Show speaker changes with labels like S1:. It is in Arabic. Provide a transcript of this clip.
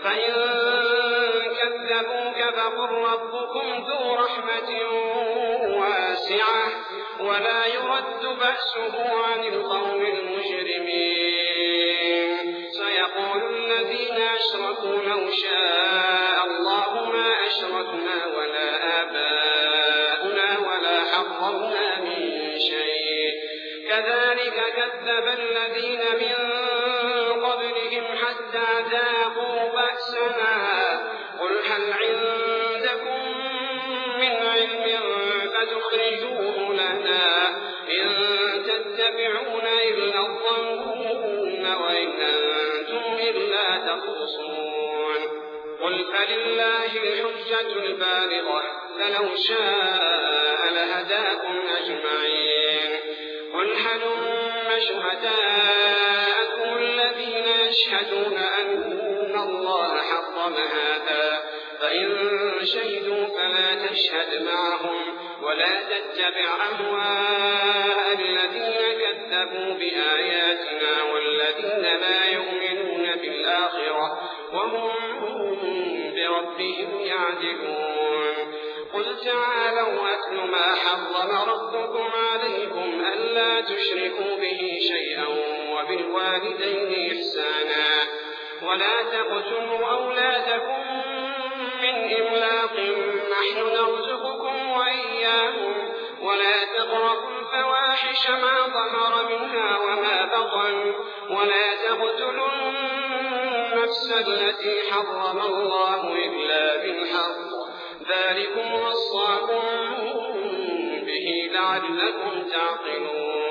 S1: فإن كذبوك فقل ربكم ذو رحمة واسعة ولا يرد بأسه عن القوم المجرمين سيقول الذين أشركوا لو شاء الله ما أشركنا ولا آباؤنا ولا حرمنا من شيء كذلك كذب الذين من قبلهم حتى ذاقوا بأسنا قل هل عندكم من علم فتخرجوه لنا إن تتبعون إلا الظن وإن أنتم إلا تخرصون قل فلله الحجة البالغة فلو شاء لهداكم أجمعين قل هلم شهداءكم الذين يشهدون أن الله حرم هذا فإن شهدوا فلا تشهد معهم ولا تتبع أهواء الذين كذبوا بآياتنا والذين لا يؤمنون بالآخرة وهم بربهم يعدلون قل تعالوا أتل ما حرم ربكم عليكم ألا تشركوا به شيئا وبالوالدين إحسانا ولا تقتلوا أولادكم من إملاق نحن نرزقكم وإياهم ولا تقربوا الفواحش ما ظهر منها وما بطن ولا تقتلوا النفس التي حرم الله إلا بالحق ذلكم وصاكم به لعلكم تعقلون